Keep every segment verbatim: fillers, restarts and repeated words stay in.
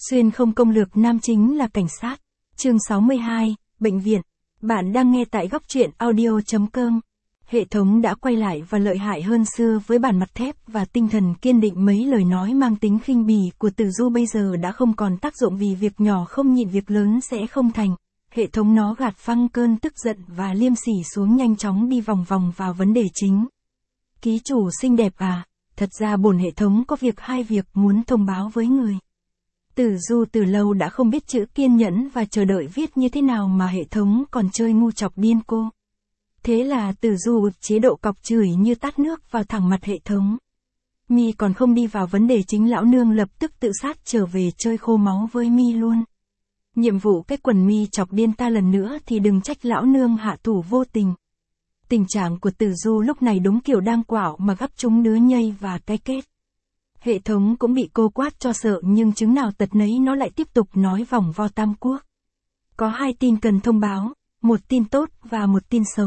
Xuyên không công lược nam chính là cảnh sát. Chương sáu mươi hai, Bệnh viện. Bạn đang nghe tại góc truyện audio chấm com. Hệ thống đã quay lại và lợi hại hơn xưa với bản mặt thép và tinh thần kiên định. Mấy lời nói mang tính khinh bỉ của Tử Du bây giờ đã không còn tác dụng vì việc nhỏ không nhịn việc lớn sẽ không thành. Hệ thống nó gạt phăng cơn tức giận và liêm sỉ xuống, nhanh chóng đi vòng vòng vào vấn đề chính. Ký chủ xinh đẹp à, thật ra bổn hệ thống có việc hai việc muốn thông báo với người. Tử Du từ lâu đã không biết chữ kiên nhẫn và chờ đợi viết như thế nào mà hệ thống còn chơi ngu chọc điên cô. Thế là Tử Du chế độ cọc chửi như tát nước vào thẳng mặt hệ thống. Mi còn không đi vào vấn đề chính, lão nương lập tức tự sát trở về chơi khô máu với Mi luôn. Nhiệm vụ cái quần Mi chọc điên ta lần nữa thì đừng trách lão nương hạ thủ vô tình. Tình trạng của Tử Du lúc này đúng kiểu đang quảo mà gắp trúng đứa nhây và cái kết. Hệ thống cũng bị cô quát cho sợ, nhưng chứng nào tật nấy nó lại tiếp tục nói vòng vo tam quốc. Có hai tin cần thông báo, một tin tốt và một tin xấu.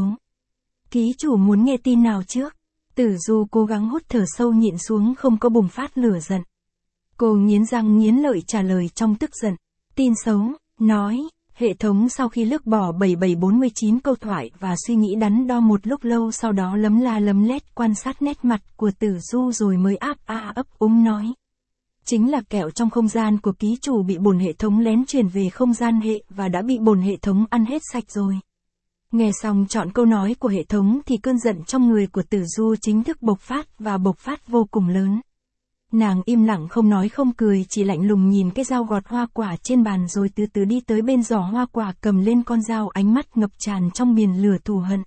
Ký chủ muốn nghe tin nào trước? Tử Du cố gắng hút thở sâu nhịn xuống không có bùng phát lửa giận. Cô nghiến răng nghiến lợi trả lời trong tức giận. Tin xấu, nói. Hệ thống sau khi lướt bỏ bảy bảy bốn mươi chín câu thoại và suy nghĩ đắn đo một lúc lâu, sau đó lấm la lấm lét quan sát nét mặt của Tử Du rồi mới áp a ấp úng nói. Chính là kẹo trong không gian của ký chủ bị bổn hệ thống lén truyền về không gian hệ và đã bị bổn hệ thống ăn hết sạch rồi. Nghe xong chọn câu nói của hệ thống thì cơn giận trong người của Tử Du chính thức bộc phát và bộc phát vô cùng lớn. Nàng im lặng không nói không cười, chỉ lạnh lùng nhìn cái dao gọt hoa quả trên bàn rồi từ từ đi tới bên giỏ hoa quả, cầm lên con dao, ánh mắt ngập tràn trong biển lửa thù hận.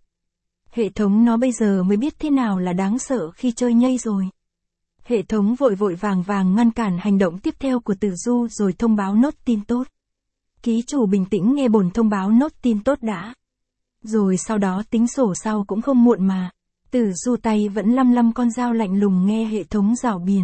Hệ thống nó bây giờ mới biết thế nào là đáng sợ khi chơi nhây rồi. Hệ thống vội vội vàng vàng ngăn cản hành động tiếp theo của Tử Du rồi thông báo nốt tin tốt. Ký chủ bình tĩnh nghe bổn thông báo nốt tin tốt đã. Rồi sau đó tính sổ sau cũng không muộn mà. Tử Du tay vẫn lăm lăm con dao lạnh lùng nghe hệ thống rảo biển.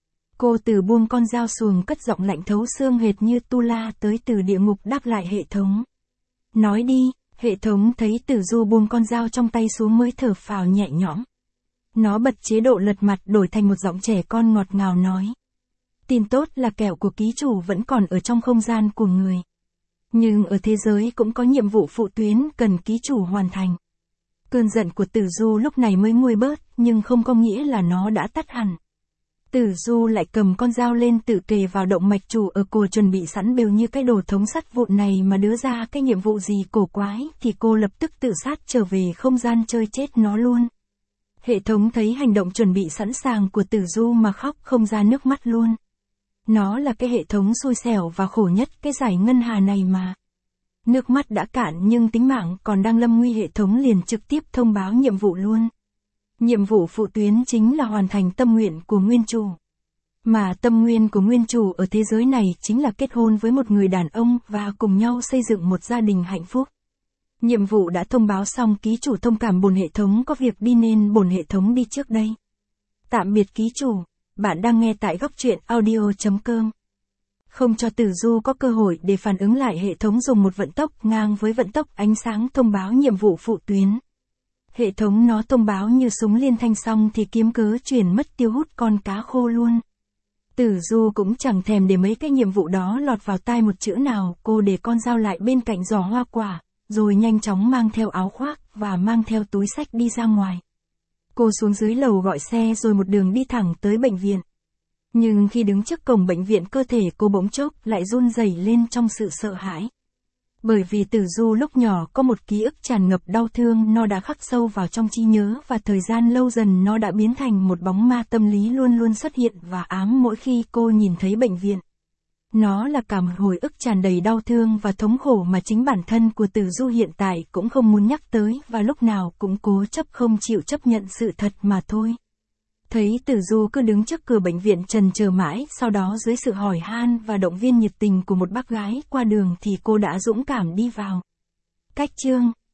Cô từ buông con dao xuồng, cất giọng lạnh thấu xương hệt như tu la tới từ địa ngục đáp lại hệ thống. Nói đi. Hệ thống thấy Tử Du buông con dao trong tay xuống mới thở phào nhẹ nhõm. Nó bật chế độ lật mặt đổi thành một giọng trẻ con ngọt ngào nói. Tin tốt là kẹo của ký chủ vẫn còn ở trong không gian của người. Nhưng ở thế giới cũng có nhiệm vụ phụ tuyến cần ký chủ hoàn thành. Cơn giận của Tử Du lúc này mới nguôi bớt, nhưng không có nghĩa là nó đã tắt hẳn. Tử Du lại cầm con dao lên tự kề vào động mạch chủ ở cổ, chuẩn bị sẵn bều như cái đồ thống sắt vụn này mà đưa ra cái nhiệm vụ gì cổ quái thì cô lập tức tự sát trở về không gian chơi chết nó luôn. Hệ thống thấy hành động chuẩn bị sẵn sàng của Tử Du mà khóc không ra nước mắt luôn. Nó là cái hệ thống xui xẻo và khổ nhất cái giải ngân hà này mà. Nước mắt đã cạn nhưng tính mạng còn đang lâm nguy, hệ thống liền trực tiếp thông báo nhiệm vụ luôn. Nhiệm vụ phụ tuyến chính là hoàn thành tâm nguyện của nguyên chủ. Mà tâm nguyện của nguyên chủ ở thế giới này chính là kết hôn với một người đàn ông và cùng nhau xây dựng một gia đình hạnh phúc. Nhiệm vụ đã thông báo xong, ký chủ thông cảm bổn hệ thống có việc đi nên bổn hệ thống đi trước đây. Tạm biệt ký chủ, bạn đang nghe tại góc truyện audio chấm com. Không cho Tử Du có cơ hội để phản ứng lại, hệ thống dùng một vận tốc ngang với vận tốc ánh sáng thông báo nhiệm vụ phụ tuyến. Hệ thống nó thông báo như súng liên thanh xong thì kiếm cớ chuyển mất tiêu hút con cá khô luôn. Tử Du cũng chẳng thèm để mấy cái nhiệm vụ đó lọt vào tai một chữ nào, cô để con dao lại bên cạnh giỏ hoa quả, rồi nhanh chóng mang theo áo khoác và mang theo túi xách đi ra ngoài. Cô xuống dưới lầu gọi xe rồi một đường đi thẳng tới bệnh viện. Nhưng khi đứng trước cổng bệnh viện, cơ thể cô bỗng chốc lại run rẩy lên trong sự sợ hãi. Bởi vì Tử Du lúc nhỏ có một ký ức tràn ngập đau thương, nó đã khắc sâu vào trong trí nhớ và thời gian lâu dần nó đã biến thành một bóng ma tâm lý luôn luôn xuất hiện và ám mỗi khi cô nhìn thấy bệnh viện. Nó là cả một hồi ức tràn đầy đau thương và thống khổ mà chính bản thân của Tử Du hiện tại cũng không muốn nhắc tới và lúc nào cũng cố chấp không chịu chấp nhận sự thật mà thôi. Thấy Tử Du cứ đứng trước cửa bệnh viện trần chờ mãi, sau đó dưới sự hỏi han và động viên nhiệt tình của một bác gái qua đường thì cô đã dũng cảm đi vào. Cách chương